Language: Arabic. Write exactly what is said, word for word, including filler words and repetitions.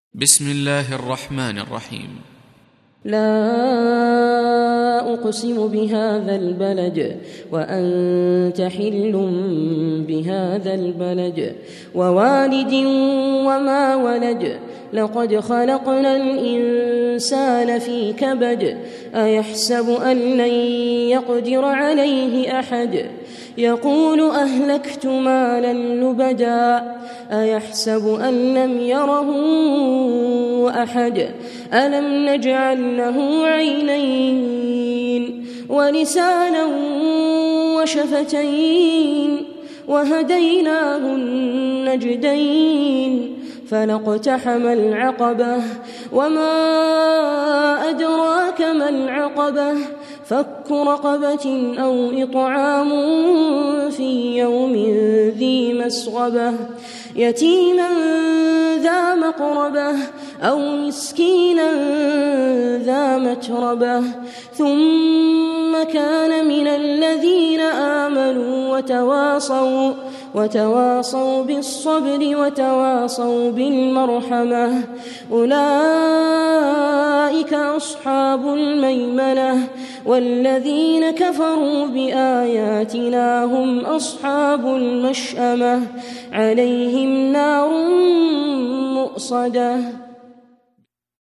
بسم الله الرحمن الرحيم. لا أقسم بهذا البلد وأنت حل بهذا البلد ووالد وما ولد لقد خلقنا الإنسان في كبد أيحسب أن لن يقدر عليه أحد يقول أهلكت مالا لبدا أيحسب أن لم يره أحد ألم نجعل له عينين ولسانا وشفتين وهديناه النجدين فلاقتحم العقبة وما أدراك ما العقبة فك رقبة أو إطعام في يوم ذي مسغبة يتيما ذا مقربة أو مسكينا ذا متربة ثم كان من الذين آمنوا وتواصوا وتواصوا بالصبر وتواصوا بالمرحمة أولئك أصحاب الميمنة والذين كفروا بآياتنا هم أصحاب المشأمة عليهم نار مؤصدة.